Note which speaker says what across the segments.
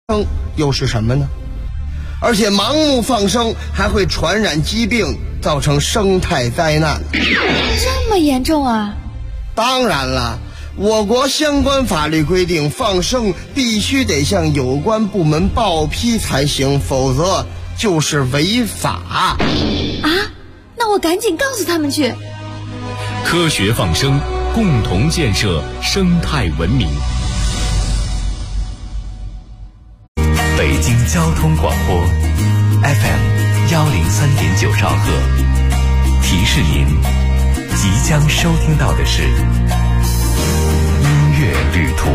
Speaker 1: 又是什么呢？而且盲目放生还会传染疾病，造成生态灾难。
Speaker 2: 这么严重啊？
Speaker 1: 当然了，我国相关法律规定，放生必须得向有关部门报批才行，否则就是违法。
Speaker 2: 啊？那我赶紧告诉他们去。
Speaker 3: 科学放生，共同建设生态文明。
Speaker 4: 北京交通广播 FM103.9兆赫，提示您即将收听到的是音乐旅途。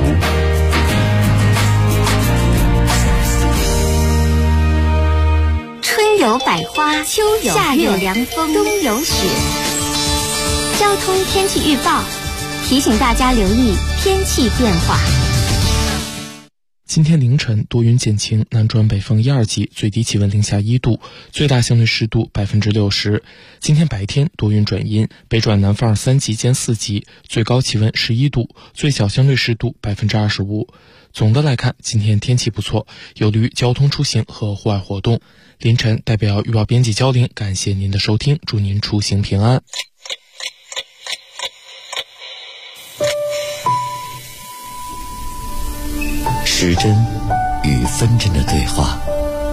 Speaker 5: 春有百花，秋有夏有凉风，冬有雪。交通天气预报提醒大家留意天气变化。
Speaker 6: 今天凌晨多云见晴，南转北风1、2级，最低气温零下1度，最大相对湿度60%。今天白天多云转阴，北转南风3级兼4级，最高气温11度，最小相对湿度25%。总的来看，今天天气不错，有利于交通出行和户外活动。凌晨代表预报编辑焦玲，感谢您的收听，祝您出行平安。
Speaker 4: 时针与分针的对话，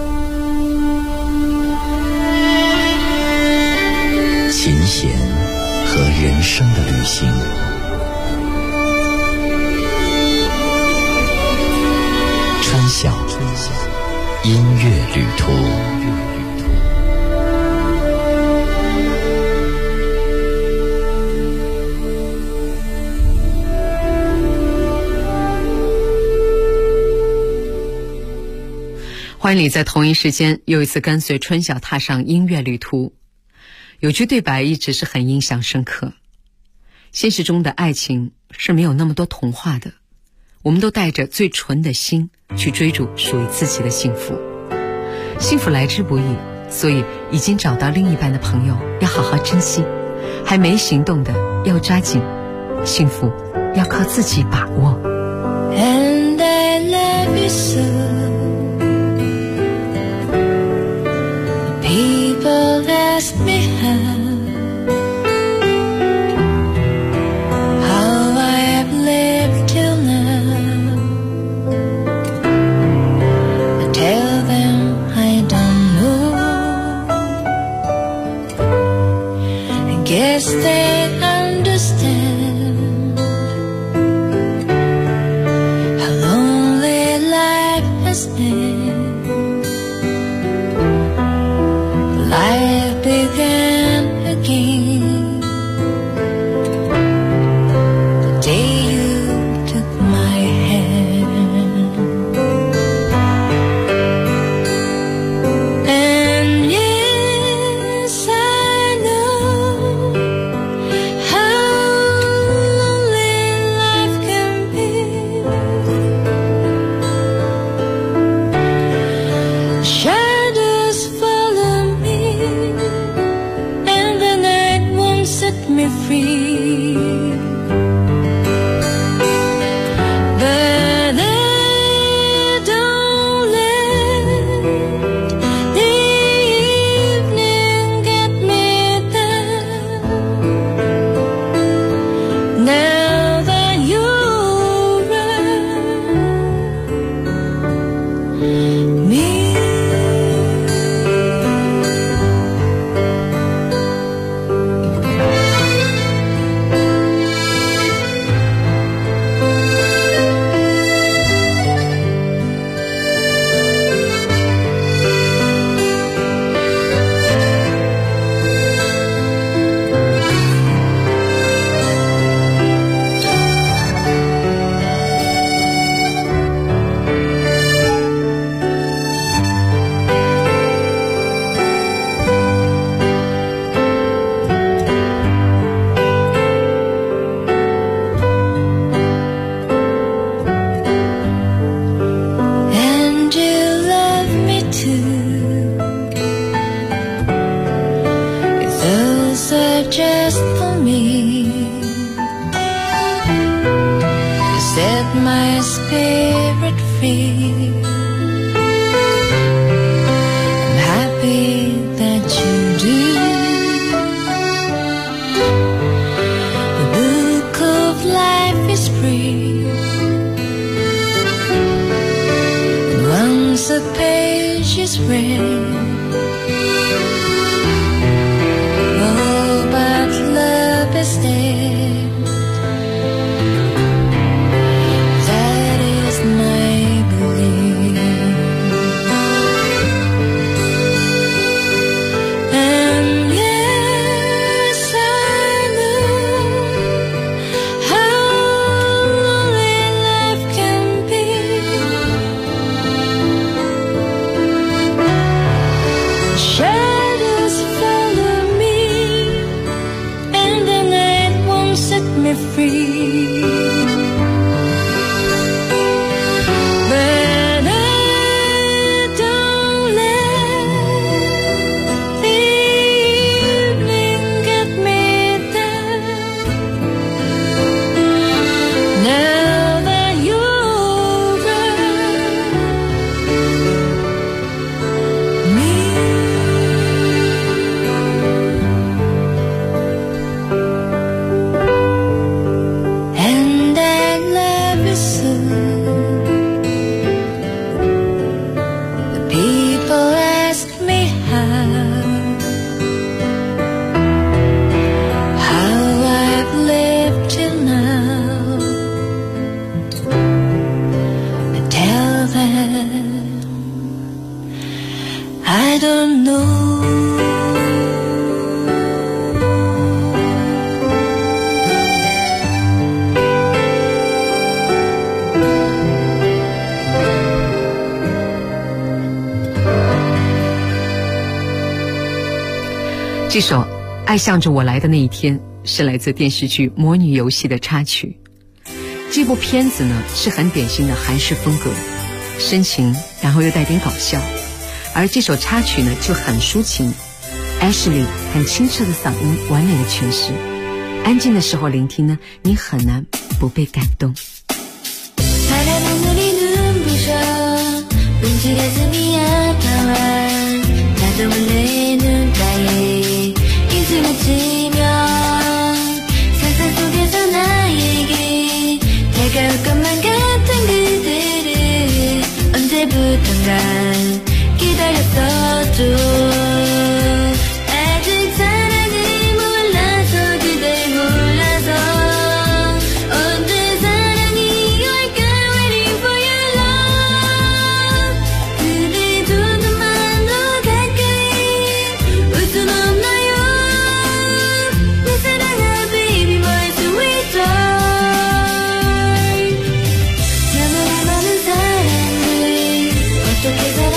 Speaker 4: 琴弦和人生的旅行，春晓音乐旅途。
Speaker 7: 欢迎你在同一时间又一次跟随春晓踏上音乐旅途。有句对白一直是很印象深刻，现实中的爱情是没有那么多童话的，我们都带着最纯的心去追逐属于自己的幸福。幸福来之不易，所以已经找到另一半的朋友要好好珍惜，还没行动的要抓紧，幸福要靠自己把握。
Speaker 8: And I love you so.People ask me how I have lived till now. I tell them I don't know. I guess they understand how lonely life has been.Life began again the day you took my hand, and yes, I know how lonely life can be. Shadows follow me.Set me free, but I don't let the evening get me down. Now that you're around me. is rain. Oh, but love is there. That is my belief. And yes, I know how lonely life can be. Shadows follow me, and the night won't set me free. But I don't let the evening get me down. Now that you're around me. And I love you so. The people ask me how I've lived till now. I tell them I don't know.
Speaker 7: 《这首《爱向着我来的那一天》是来自电视剧《魔女游戏》的插曲。这部片子呢是很典型的韩式风格，深情然后又带点搞笑，而这首插曲呢就很抒情。Ashley 很清澈的嗓音完美的诠释，安静的时候聆听呢，你很难不被感动。
Speaker 8: 바람은 우리 눈부셔 움직 가슴이 아파와 나도 내 눈가에 인숨을 치며 상상 속에서 나에게 다가올 것만 같은 그대를 언제부턴가 기다렸었죠. 아직 사랑을 몰라서 그댈 몰라서 언제 사랑이 올까 waiting for your love. 그대 두 눈만 더 가까이 올 순 없나요? 내 사랑아 baby my sweet joy. 너무나 많은 사람들 어떻게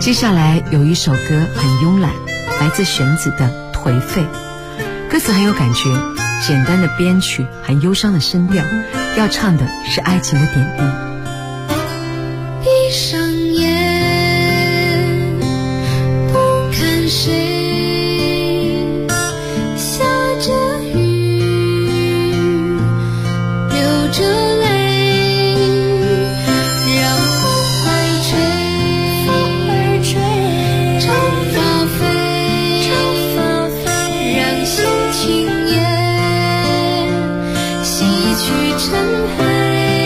Speaker 7: 接下来有一首歌很慵懒，来自弦子的《颓废》，歌词很有感觉，简单的编曲，很忧伤的声调，要唱的是爱情的点滴。
Speaker 8: 闭上眼，不看谁，下着雨，流着泪，让风儿吹，长发飞，让心情也洗去尘灰。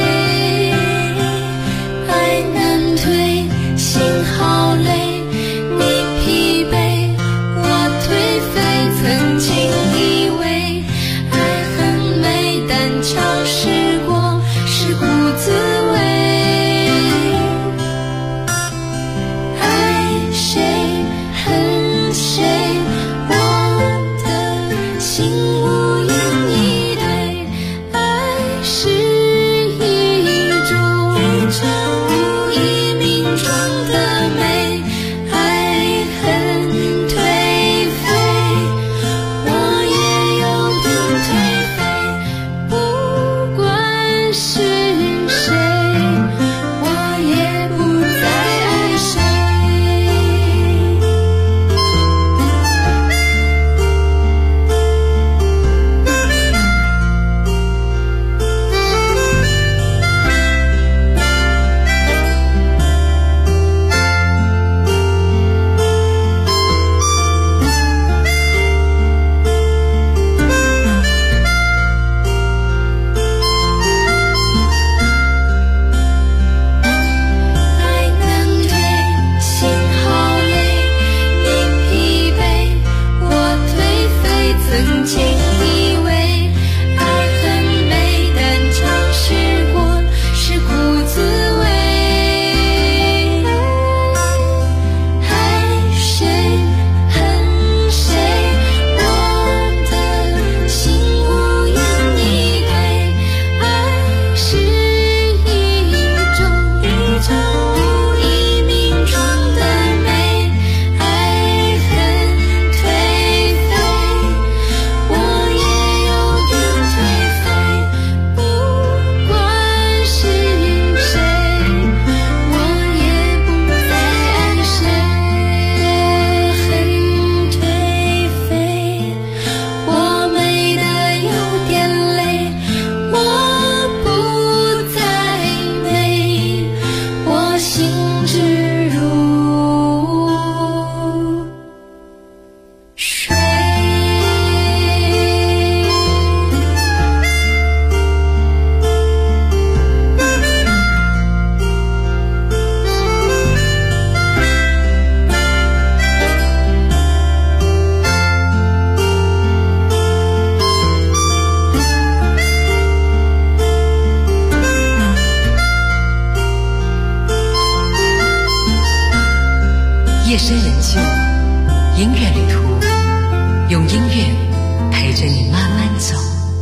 Speaker 7: 夜深人静，音乐旅途，用音乐陪着你慢慢走。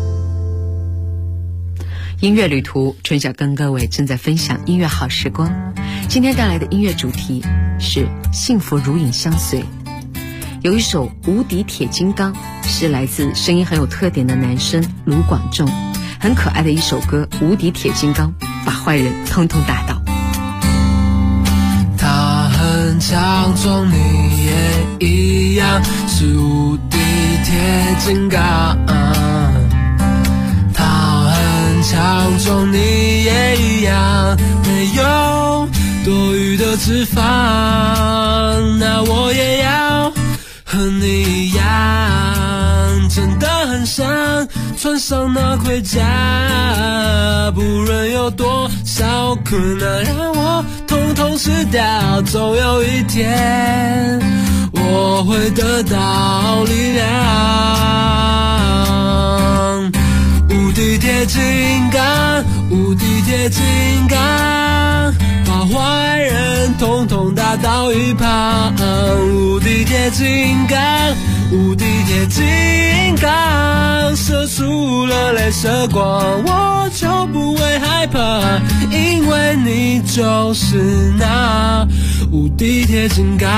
Speaker 7: 音乐旅途，春晓跟各位正在分享音乐好时光。今天带来的音乐主题是幸福如影相随。有一首《无敌铁金刚》是来自声音很有特点的男生卢广仲，很可爱的一首歌《无敌铁金刚》，把坏人通通打倒。
Speaker 9: 他很强壮，你也一样，是无敌铁金刚。他很强壮，你也一样，没有多余的脂肪。那我也要和你一样，真的很想穿上那盔甲，不论有多少困难，让我统统吃掉。总有一天我会得到力量。无敌铁金刚，无敌铁金刚，把坏人统统打到一旁。无敌铁金刚，无敌铁金刚，射出了雷射光，我就不会害怕，因为你就是那无敌铁金刚。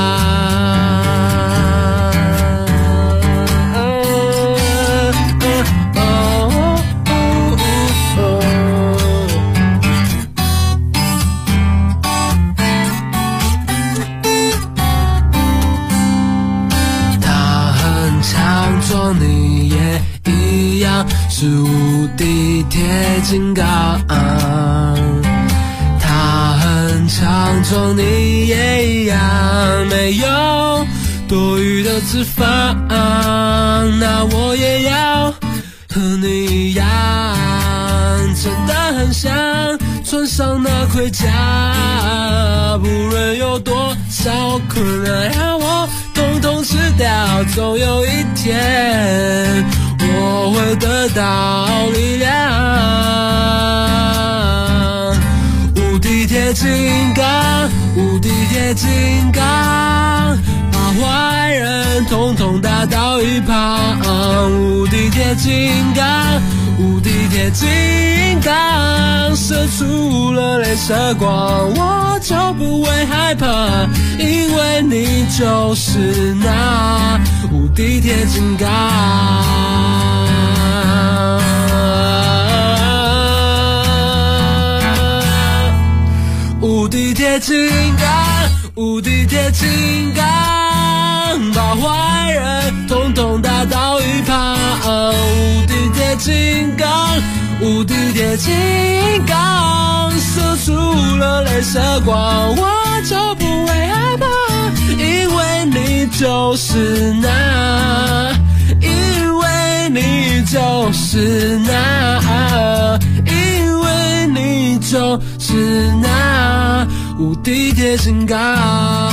Speaker 9: 你也一样是无敌铁金刚，他很强壮，你也一样没有多余的脂肪，那我也要和你一样，真的很想穿上那盔甲，不论有多少困难让我统统吃掉，总有一天我会得到力量。无敌铁金刚，无敌铁金刚，把坏人统统打倒一旁。无敌铁金刚，无敌铁金刚，射出了镭射光，我就不会害怕，因为你就是那无敌铁金刚。无敌铁金刚，无敌铁金刚，把坏人统统打倒一旁。无敌铁金刚，无敌铁金刚，射出了镭射光，我就不会害怕，因为你就是那，因为你就是那，因为你就是那无敌铁金刚。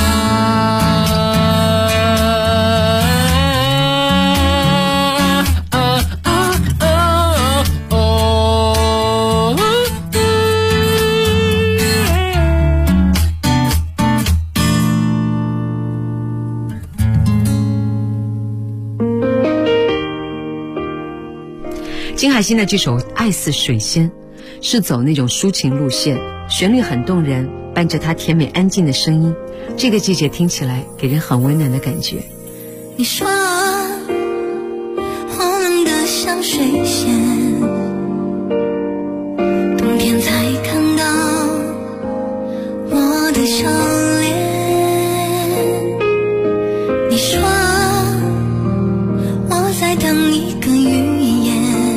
Speaker 7: 金海心的这首《爱似水仙》是走那种抒情路线，旋律很动人，伴着她甜美安静的声音，这个季节听起来给人很温暖的感觉。
Speaker 8: 你说我冷得像水仙，冬天才看到我的笑脸。你说我在等一个语言，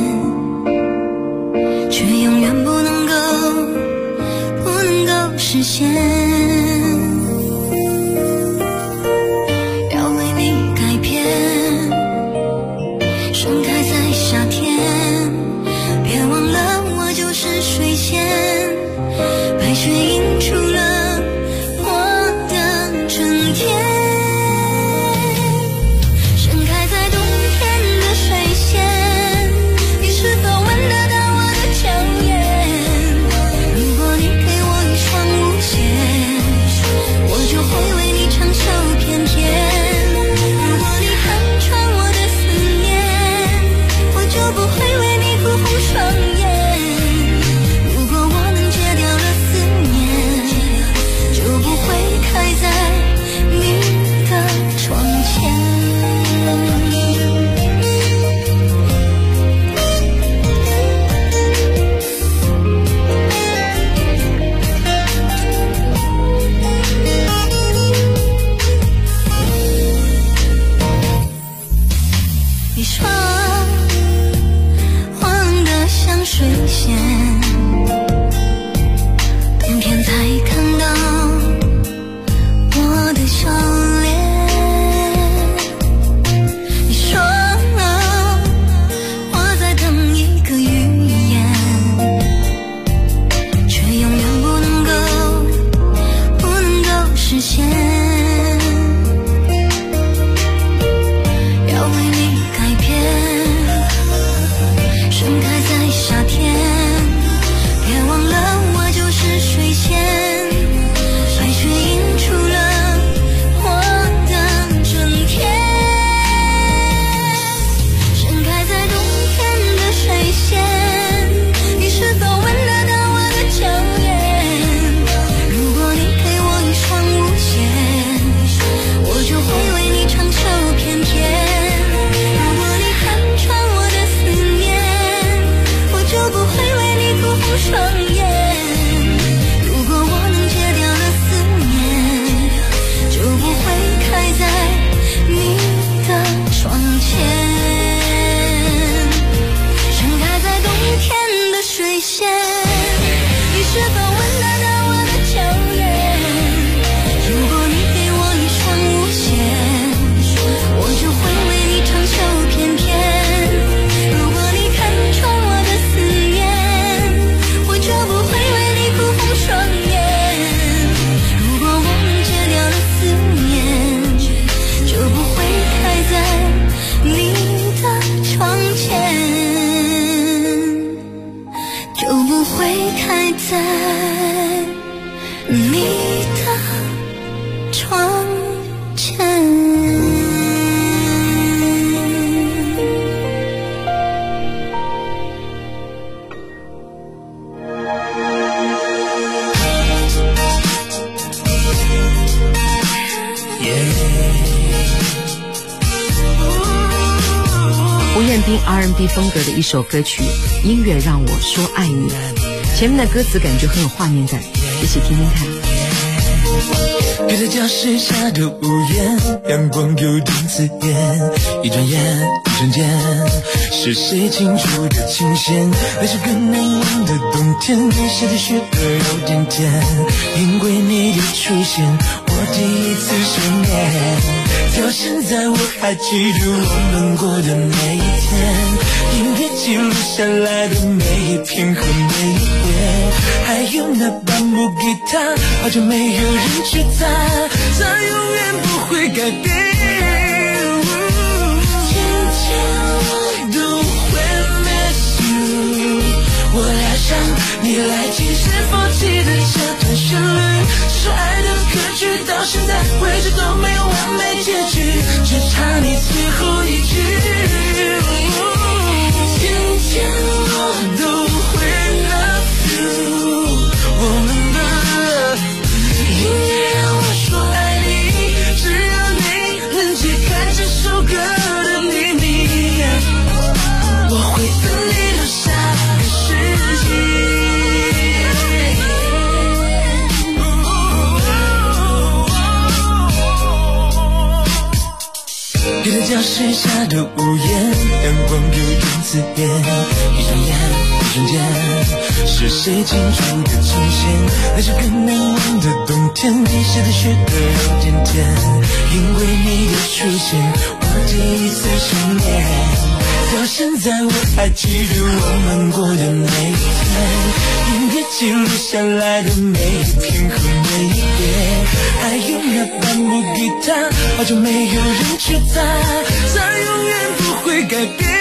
Speaker 8: 却永远不能够实现。要为你改变，盛开在夏天，别忘了我就是水仙，白雪映出了我的春天。 会开在你的窗前。
Speaker 7: 胡彦斌 R&B 风格的一首歌曲《音乐让我说爱你》，前面的歌词感觉很有画面感，一起听听看。
Speaker 9: 隔在教室下的屋檐，阳光有点刺眼，一转眼一瞬间，是谁倾注的琴弦？那是个难忘的冬天，下的雪有点甜，因为你的出现，我第一次失眠。到现在我还记住我们过的每一天，音乐记录下来的每一片和每一页，还有那半部吉他，好久没有人去弹，它永远不会改变。天天我都会 miss you， 我爱上你来侵蚀放弃的这段旋律，是爱的歌曲，到现在为止都没有完美结局，只差你最后一句。天天我都会 love you， 我们的音乐让我说爱你，只要你能解开这首歌的秘密，我会等你留下个世纪。隔在教室下的屋檐，阳光有点刺眼，一转眼一瞬间，是谁倾注的琴弦？那是个难忘的冬天，地下的雪有点甜，因为你的出现，我第一次失眠。到现在我还记住我们过的每一天，音乐记录下来的每一片和每一页，还有那半部吉他，好久没有人去弹，它永远不会改变。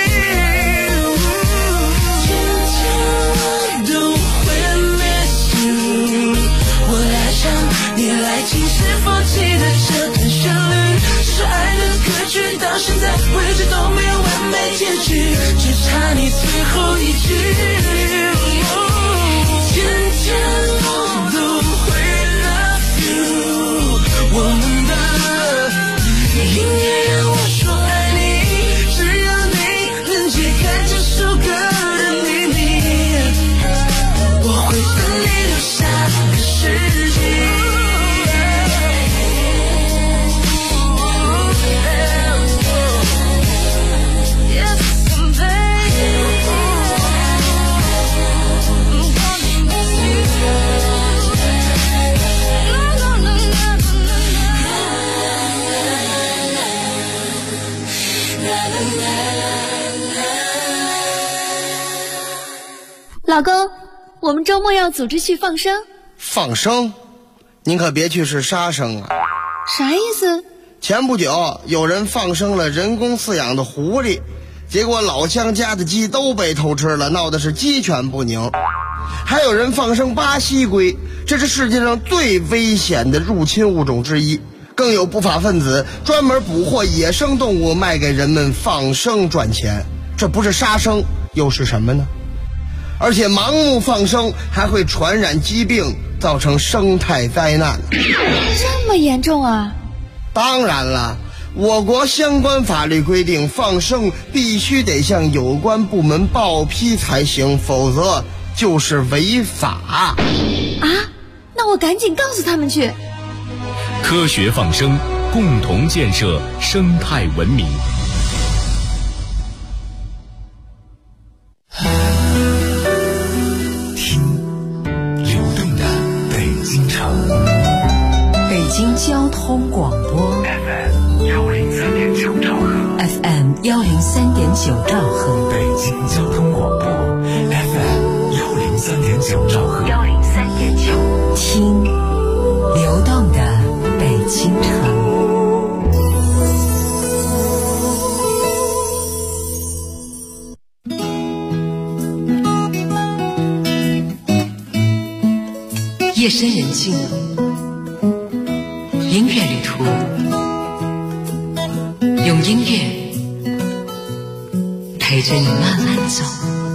Speaker 9: 天天我都会 miss you， 我爱上你来侵蚀放弃的这段旋律，是爱的歌曲，到现在为止都没有完美结局，只差你最后一句。天天我都会 love you， 我们的音乐让我说爱你，只要你能解开这首歌的秘密，我会等你留下个世纪。
Speaker 2: 老公，我们周末要组织去放生。
Speaker 1: 放生？您可别去是杀生啊！
Speaker 2: 啥意思？
Speaker 1: 前不久有人放生了人工饲养的狐狸，结果老乡家的鸡都被偷吃了，闹的是鸡犬不宁。还有人放生巴西龟，这是世界上最危险的入侵物种之一。更有不法分子专门捕获野生动物卖给人们放生赚钱，这不是杀生又是什么呢？而且盲目放生还会传染疾病，造成生态灾难。
Speaker 2: 这么严重啊？
Speaker 1: 当然了，我国相关法律规定，放生必须得向有关部门报批才行，否则就是违法。
Speaker 2: 啊？那我赶紧告诉他们去。
Speaker 3: 科学放生，共同建设生态文明。
Speaker 7: 京交通广播
Speaker 4: FM 103.9兆赫
Speaker 7: FM 103.9兆赫，
Speaker 4: 北京交通广播 FM 103.9兆赫
Speaker 7: 103.9，听流动的北京城。 夜深人静，音乐旅途，用音乐陪着你慢慢走。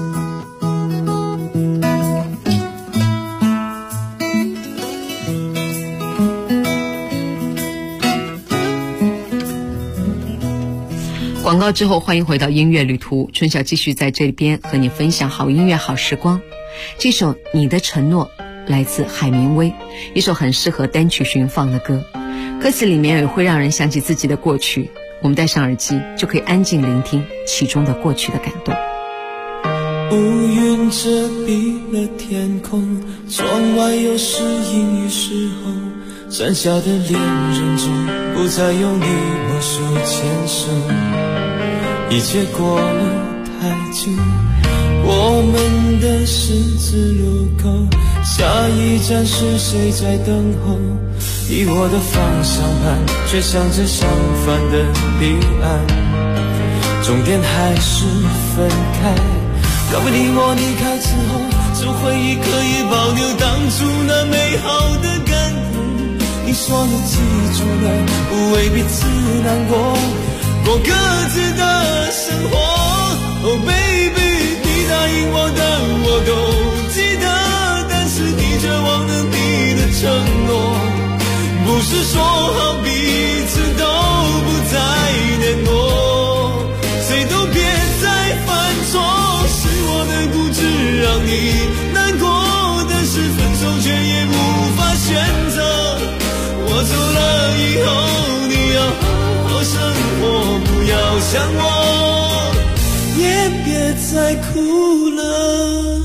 Speaker 7: 广告之后，欢迎回到音乐旅途，春晓继续在这边和你分享好音乐好时光。这首《你的承诺》来自海明威，一首很适合单曲循放的歌，歌词里面也会让人想起自己的过去，我们戴上耳机就可以安静聆听其中的过去的感动。
Speaker 9: 乌云遮蔽了天空，窗外又是阴雨时候，伞下的恋人中不再有你我手牵手，一切过了太久，我们的十字路口，下一站是谁在等候？以我的方向盘，却向着相反的彼岸，终点还是分开。要不你我离开之后，这回忆可以保留当初那美好的感动。你说你记住了，不为彼此难过，过各自的生活。Oh baby， 你答应我的我都记得，但是你却忘了你的承诺。不是说好彼此都不再联络，谁都别再犯错，是我的固执让你难过，但是分手却也无法选择。我走了以后，你要好好生活，不要想我，也别再哭了。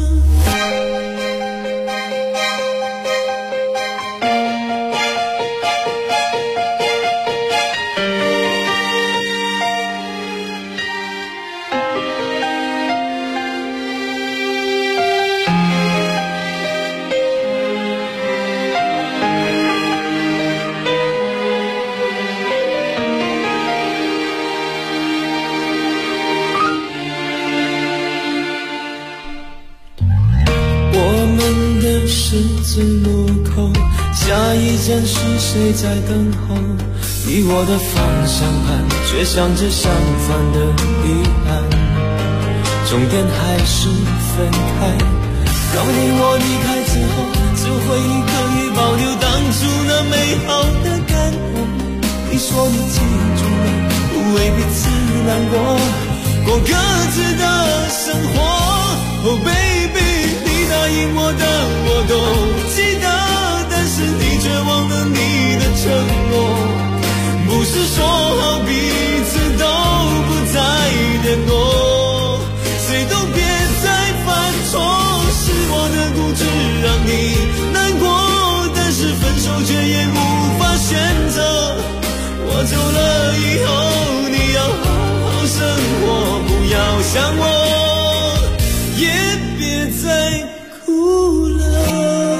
Speaker 9: 十字路口，下一站是谁在等候？以我的方向盘，却向着相反的彼岸，终点还是分开。告别我离开之后，这回忆可以保留当初那美好的感动。你说你记住了，不为彼此难过，过各自的生活。Oh baby，答应我的我都记得，但是你却忘了你的承诺。不是说好彼此都不再联络，谁都别再犯错，是我的固执让你难过，但是分手却也无法选择。我走了以后，你要好好生活，不要想我，也别再哭了。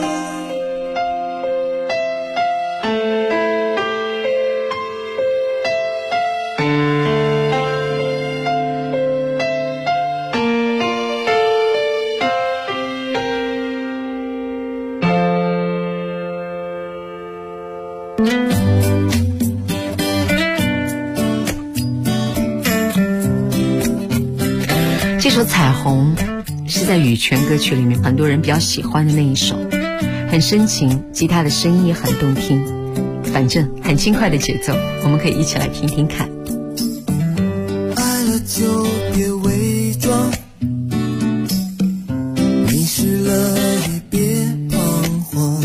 Speaker 7: 这首《彩虹》是在羽泉歌曲里面很多人比较喜欢的那一首，很深情，吉他的声音也很动听，反正很轻快的节奏，我们可以一起来听听看。
Speaker 9: 爱了就别伪装，迷失了也别彷徨，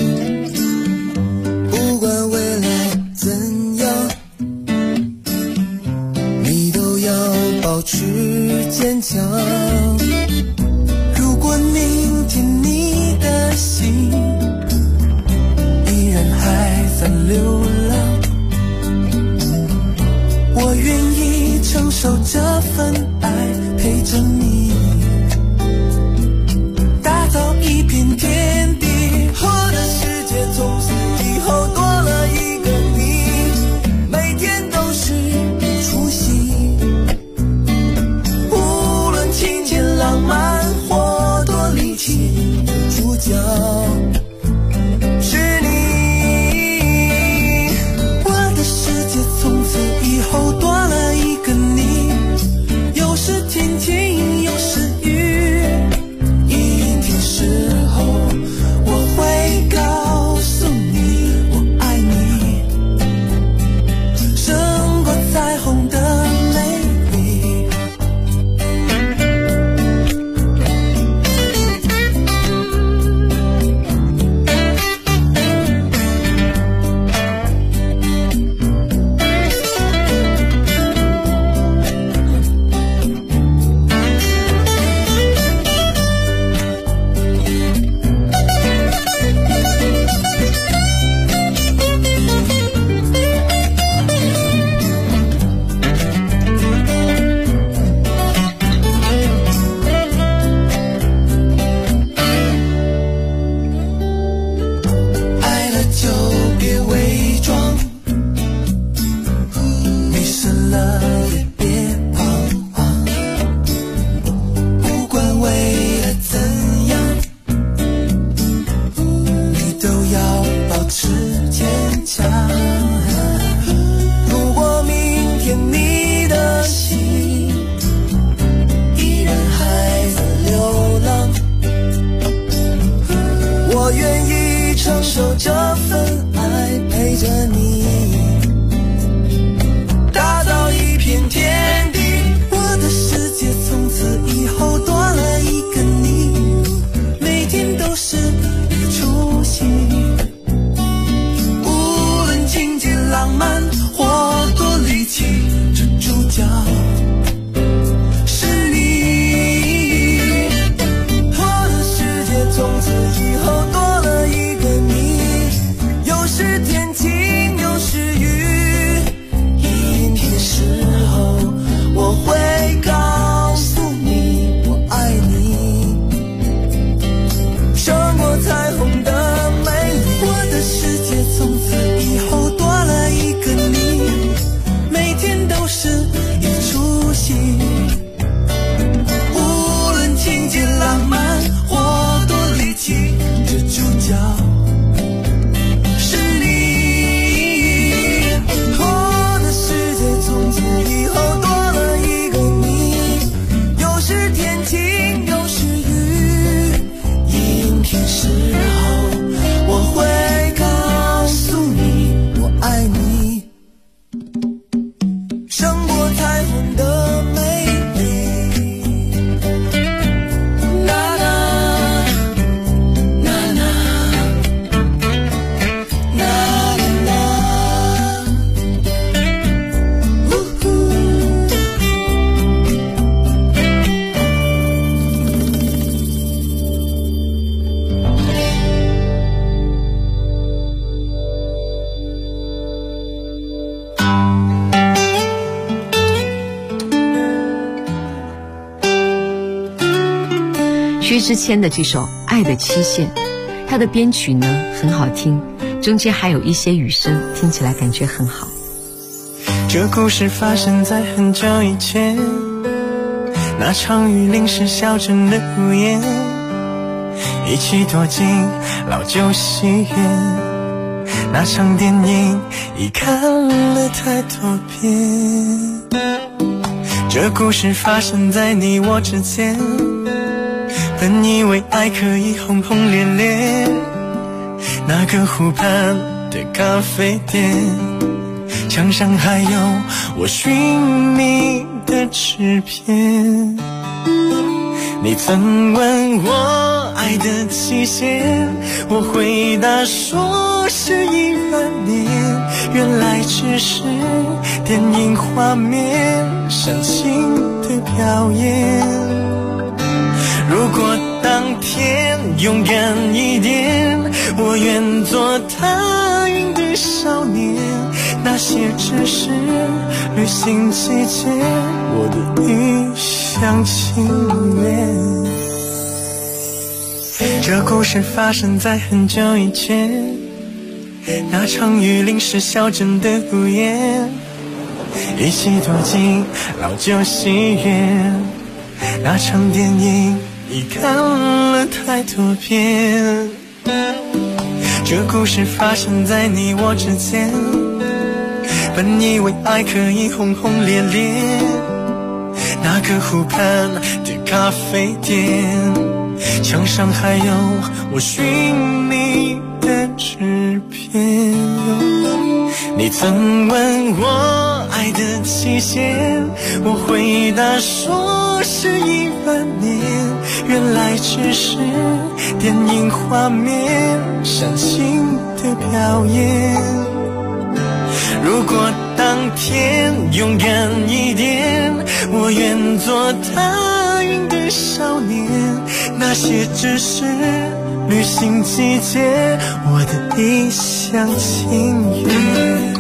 Speaker 9: 不管未来怎样，你都要保持坚强。如果明天你的心依然还在流浪，我愿意承受这份爱，陪着你打造一片天地。我的世界从此以后多了一个你，每天都是除夕，无论情节浪漫或多离奇的主角， 都要保持坚强。如果明天你的心依然还在流浪，我愿意承受这份爱，陪着你打造一片天地。我的世界从此以后多了一个你，每天都是一出戏。无论情节浪漫或多离奇，这主角是你。我的世界从此以后多了一个你，有时天晴有时雨，阴天的时候我会告诉你我爱你，胜过彩虹的美丽。我的世界从此以后多了一个你，每天都是一出戏。无论情节浪漫或多离奇，这主角是你。我的世界从此以后多了一个你，有时天晴有时雨，阴天时候我会告诉你我爱你，胜过彩虹的美丽。啦啦啦啦啦啦啦，呜呼。
Speaker 7: 薛之谦的这首《爱的期限》，它的编曲呢很好听，中间还有一些雨声，听起来感觉很好。
Speaker 9: 这故事发生在很久以前，那场雨淋湿小镇的屋檐，一起躲进老旧戏院，那场电影已看了太多遍。这故事发生在你我之间，本以为爱可以轰轰烈烈，那个湖畔的咖啡店，墙上还有我寻觅的纸片。你曾问我爱的期限，我回答说是10000年，原来只是电影画面煽情的表演。如果当天勇敢一点，我愿做踏云的少年，那些只是旅行季节，我的一厢情愿。这故事发生在很久以前，那场雨淋湿小镇的屋檐，一起躲进老旧戏院，那场电影已看了太多遍。这故事发生在你我之间，本以为爱可以轰轰烈烈，那个湖畔的咖啡店，墙上还有我寻觅的纸片。你曾问我爱的期限，我回答说是10000年，原来只是电影画面煽情的表演。如果当天勇敢一点，我愿做踏云的少年，那些只是旅行季节，我的一厢情愿。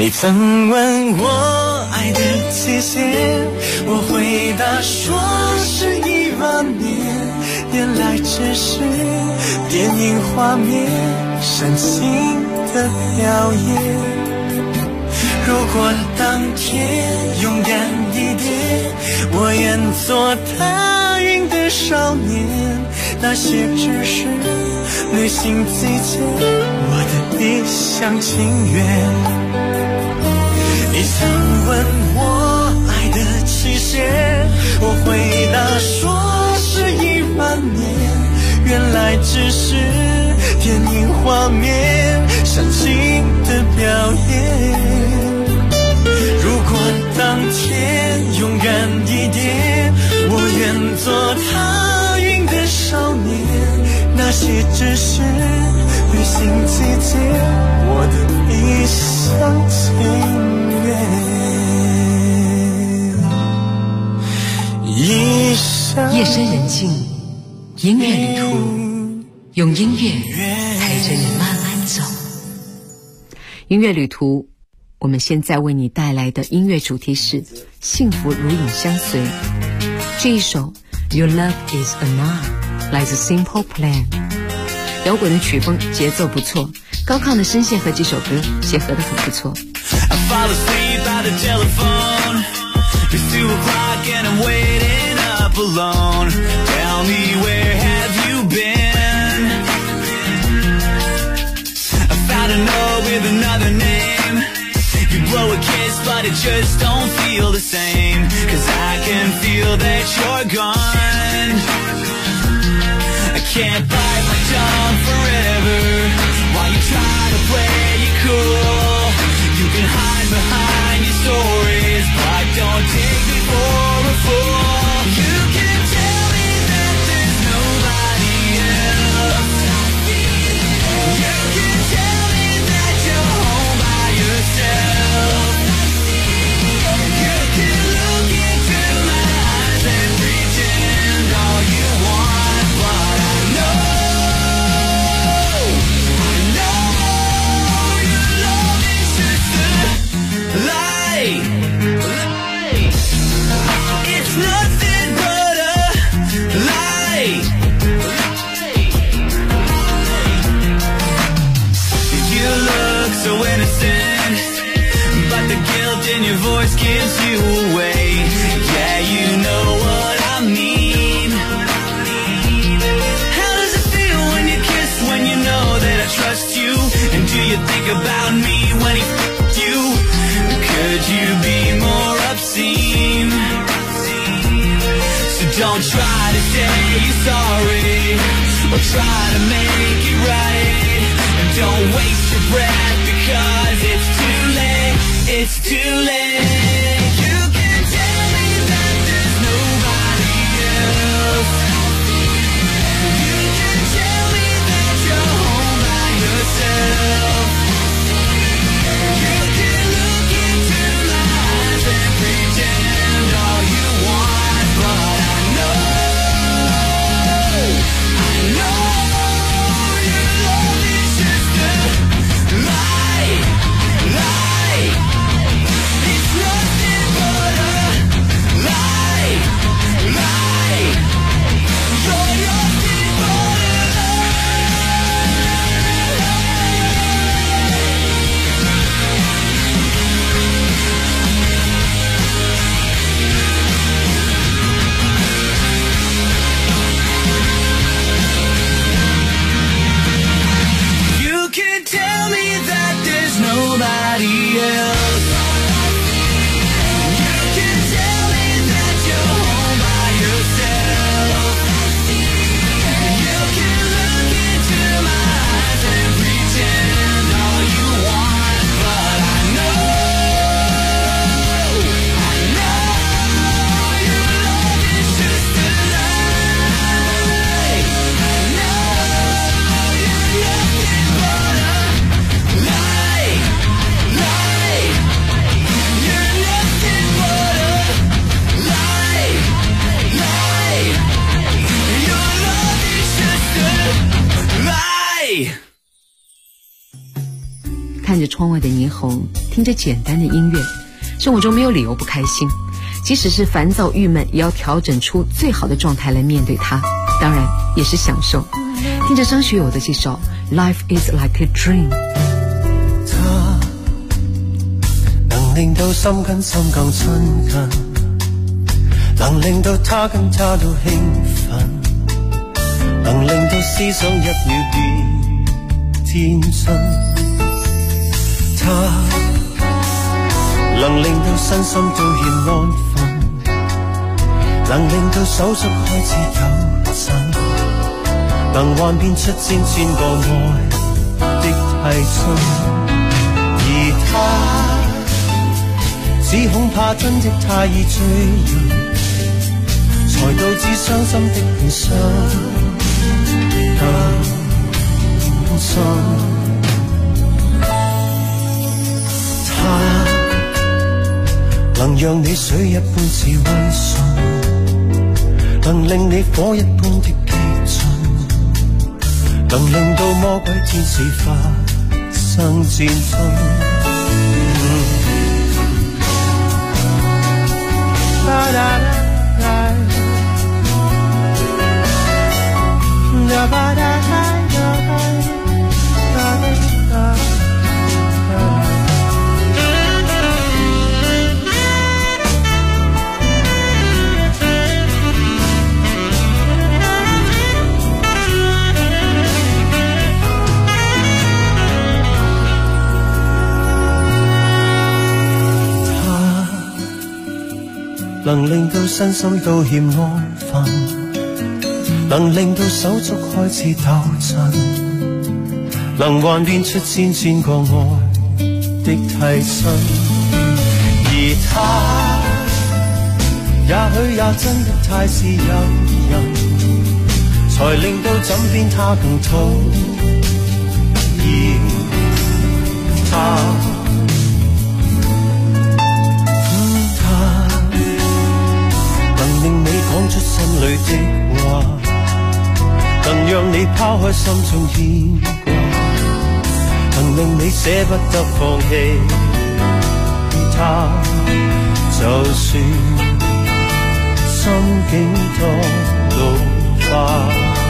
Speaker 9: 你曾问我爱的期限，我回答说是10000年，原来只是电影画面煽情的表演。如果当天勇敢一点，我愿做踏云的少年，那些只是旅行季节我的一厢情愿。你曾问我爱的期限，我回答说是10000年，原来只是电影画面煽情的表演。如果当天勇敢一点，我愿做踏云的少年，那些只是旅行季节我的一厢情愿。
Speaker 7: 夜深人静，音乐旅途，用音乐陪着你慢慢走。音乐旅途，我们现在为你带来的音乐主题是幸福如影相随。这一首 Your Love Is a Knife 来自 Simple Plan， 摇滚的曲风，节奏不错，高亢的声线和这首歌结合得很不错。
Speaker 9: I fall asleep by the telephone, it's 2 o'clock and I'm waiting up alone. Tell me, where have you been? I found a note with another name. You blow a kiss but it just don't feel the same, 'cause I can feel that you're gone. I can't bite my tongue forever while you try to play it cool. You can hide behind your stories, but don't take me for a fool. You can tell me that there's nobody else. You can tell me that you're home by yourself. You can look into my eyes and pretend all you want, but I know your love is just a lie. It's nothing but a lie. You look so innocent, but the guilt in your voice gives you away. Yeah, you know what I mean. How does it feel when you kiss, when you know that I trust you? And do you think about me when he f***ed you? Could you be more obscene? So don't try to say you're sorry, or try to make it right. And don't waste your breath, because it's too late. It's too late. You can tell me that there's nobody else. You can tell me that you're home by yourself. You can look into my eyes and pretend all you want, but I know your love is just a lie, lie.
Speaker 7: 看着窗外的霓虹，听着简单的音乐，生活中没有理由不开心。即使是烦躁郁闷，也要调整出最好的状态来面对它，当然也是享受。听着张学友的这首 Life is like a dream。
Speaker 9: 他能令到心跟心更親近，能令到他跟他都興奮，能令到思想一秒變天真。他能令到身心都欠安分，能令到手足開始抖震，能幻變出千千個愛的替身。而他只恐怕真的太易醉人，才導致傷心的變傷更深。他能讓你水一般似溫順，能令你火一般的激進，能令到魔鬼天使發生戰爭。能令到身心都欠安分，能令到手足開始抖震，能幻變出千千個愛的替身。而他也許也真的太是誘人，才令到枕邊他更討厭他。令你講出心裏的話，能讓你拋開心中牽掛，能令你捨不得放棄他。就算心境多老化，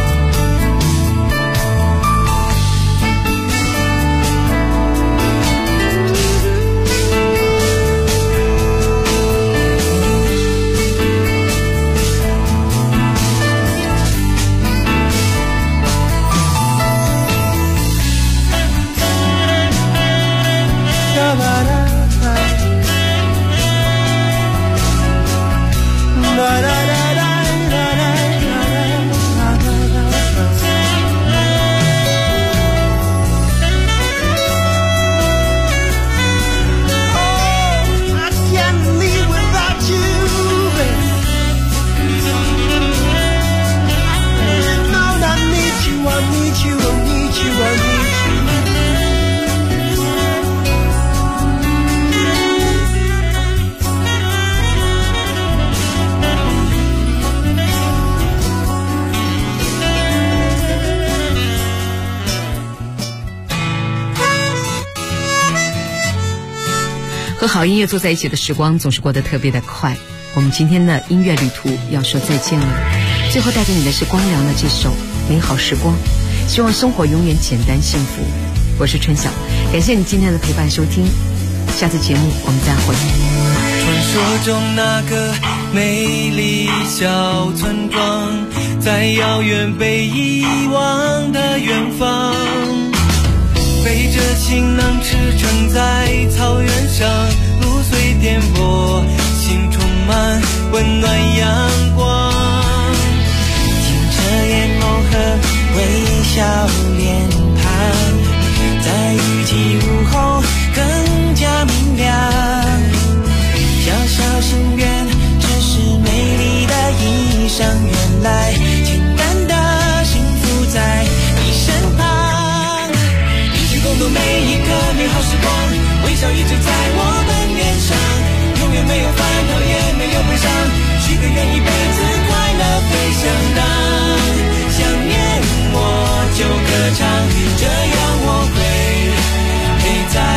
Speaker 7: 和好音乐坐在一起的时光总是过得特别的快，我们今天的音乐旅途要说再见了。最后带给你的是光良的这首《美好时光》，希望生活永远简单幸福。我是春晓，感谢你今天的陪伴收听，下次节目我们再会。
Speaker 10: 传说中那个美丽小村庄，在遥远被遗忘的远方，背着行囊驰骋在草原上，路虽颠簸，心充满温暖阳光。听着烟幕和微笑脸庞，在雨季午后更加明亮。小小心愿只是美丽的衣裳，原来简单的幸福在你身旁。一起共度每一个美好时光，微笑一直在我们脸上，永远没有烦恼也没有悲伤，许个愿一辈子快乐飞翔荡。想念我就歌唱，这样我会陪在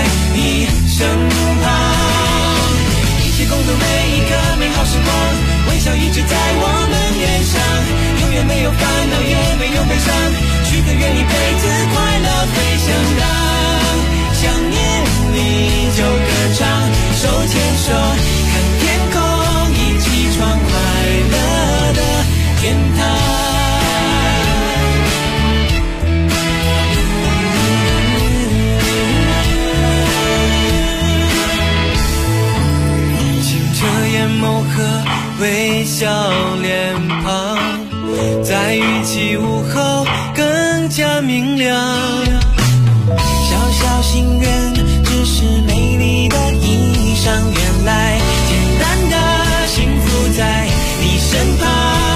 Speaker 10: 明亮。小小心愿只是美丽的衣裳，原来简单的幸福在你身旁。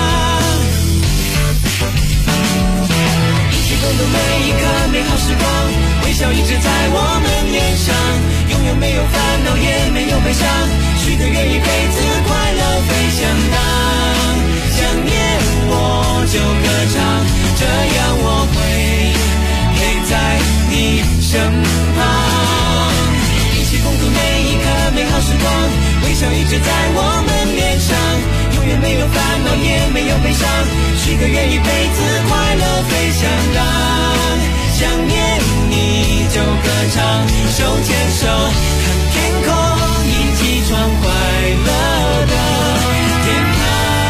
Speaker 10: 一起共度每一刻美好时光，微笑一直在我们脸上，永远没有烦恼也没有悲伤，许个愿一辈子快乐飞翔荡。想念我就歌唱，这样我会陪在你身旁。一起共度每一刻美好时光，微笑一直在我们脸上，永远没有烦恼也没有悲伤，许个愿一辈子快乐飞翔荡。想念你就歌唱，手牵手看天空，一起闯快乐的天堂。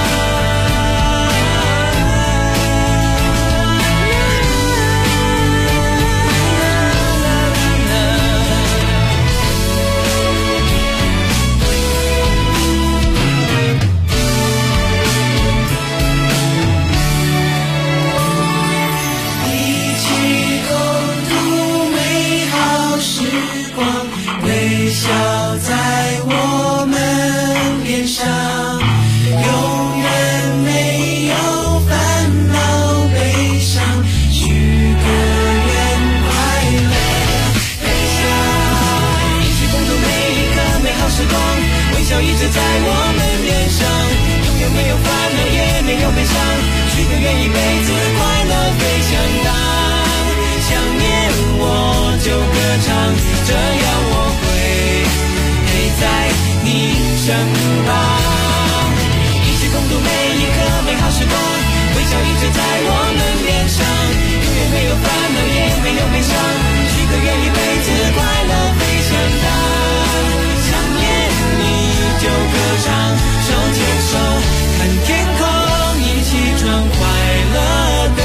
Speaker 10: 一起共度美好时光，微笑在我们脸上，永远没有烦恼悲伤，许个愿快乐飞翔。一起共度每一刻美好时光，微笑一直在我们脸上，永远没有烦恼也没有悲伤，许个愿一辈子快乐飞翔荡。想念我就歌唱，这样我会陪在你身旁。一起共度每一刻美好时光，微笑一直在我们脸上，永远没有烦恼也没有悲伤，许个愿一辈子快乐飞翔荡。想念你就歌唱，手牵手看天空，一起闯快乐的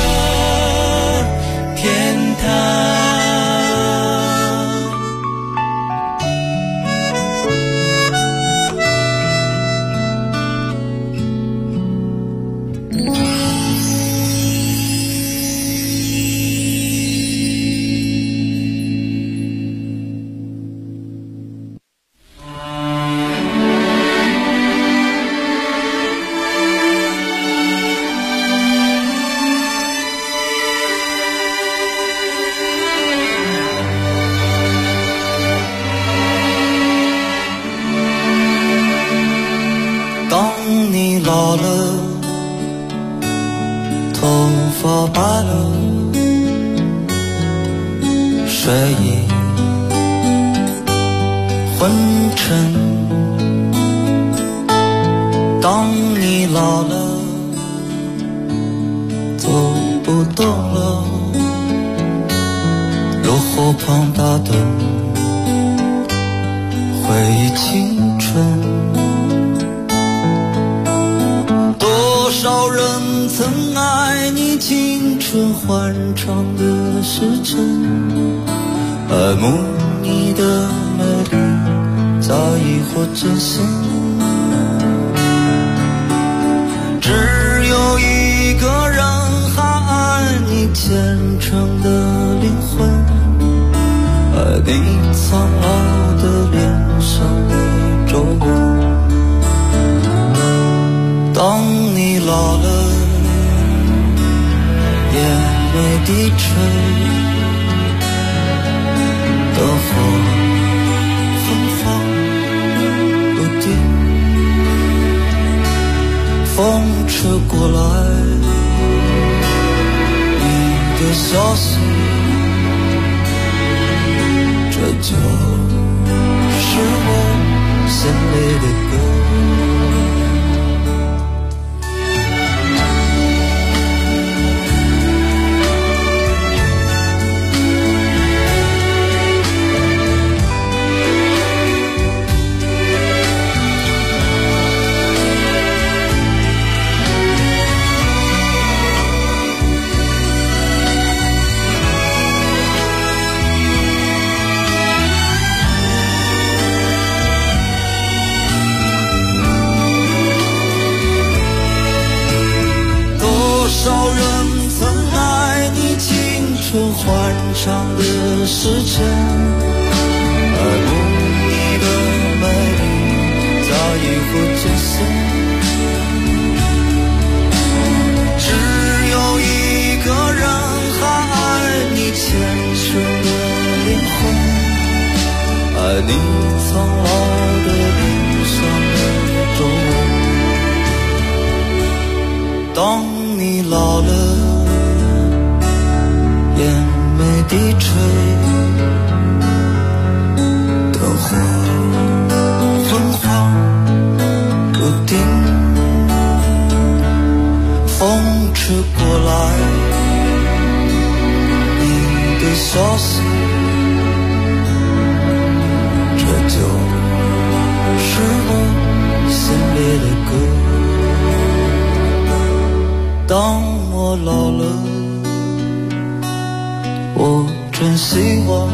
Speaker 10: 天堂。当你老了，头发白了，睡意昏沉。当你老了，走不动了，路后旁打盹，回忆青春。多少人曾爱你青春欢畅的时辰，爱慕你的美丽，在意或真心。只有一个人还爱你虔诚的灵魂，爱你苍老的脸上的皱纹。当你老了，眼泪低垂，灯火芬芳不定，风吹过来你的消息，这就是我心里的歌。 着欢畅的时间，爱慕你的美丽早已不见色。只有一个人还爱你虔诚的灵魂，爱你苍老的脸上的皱纹。当你老了，眼眉低垂，灯火昏黄不定，风吹过来，你的消息，这就是我心里的歌。当我老了，我真希望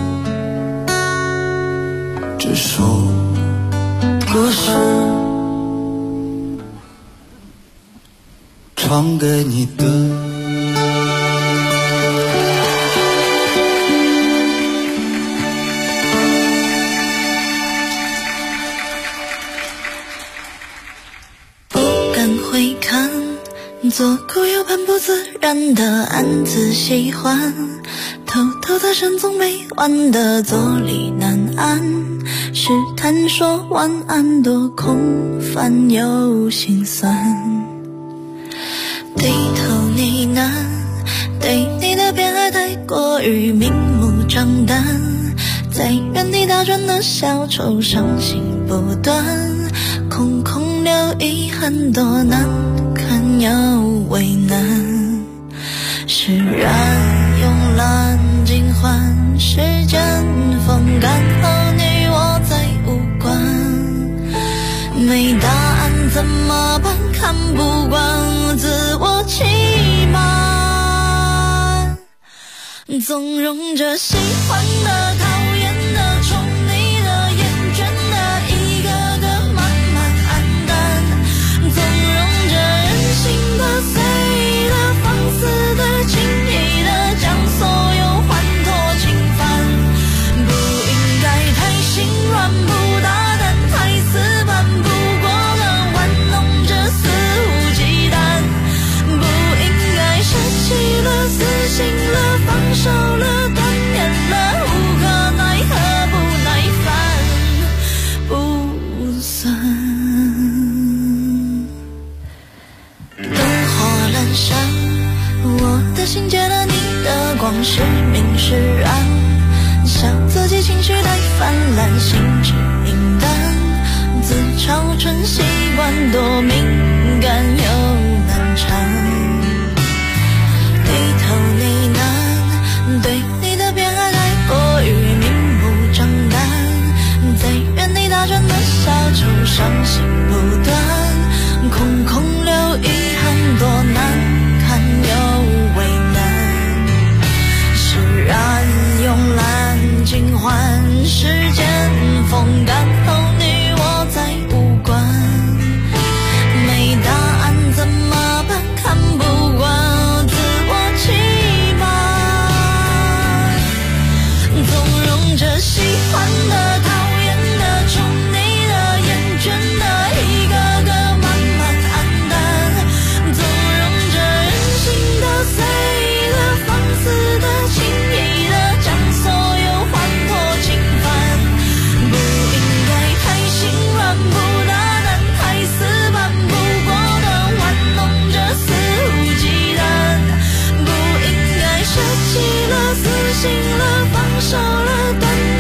Speaker 10: 这首歌是唱给你的。
Speaker 8: 不敢回看，左顾右盼不自然的暗自喜欢，偷偷的深总没完的坐立难安，试探说晚安多空泛又心酸，低头呢喃，对你的偏爱太过于明目张胆，在原地打转的小丑伤心不断，空空留遗憾多难堪又为难，释然慵懒尽欢，时间风干后你我再无关，没答案怎么办？看不惯自我欺瞒，纵容着喜欢的、讨厌的、宠你的、厌倦的，一个个慢慢黯淡，纵容着任性的、随意的、放肆的、轻易的，将所有欢脱侵犯，不应该太心软，不大胆，太死板，不果断，玩弄着肆无忌惮，不应该舍弃了、死心了、放手了、断念了，无可奈何，不耐烦，不算。灯火阑珊，我的心借了你的光，是明是暗，笑自己情绪太泛滥，心智明淡，自嘲成习惯，多敏感又难缠，低头呢喃，对你的偏爱太过于明目张胆，在原地打转的小丑伤心不断，空空留遗憾多难堪又为难，释然慵懒尽欢，时间风干后你我再无关，没答案怎么办？看不惯自我欺瞒，纵容着喜欢的、讨厌的、宠你的、厌倦的，一个个慢慢黯淡，纵容着任性的、随意的、放肆的、轻易的，将所有欢脱侵犯，不应该太心软，不大胆，太死板，不果断，玩弄着肆无忌惮，不应该舍弃了、死心了、放手了、断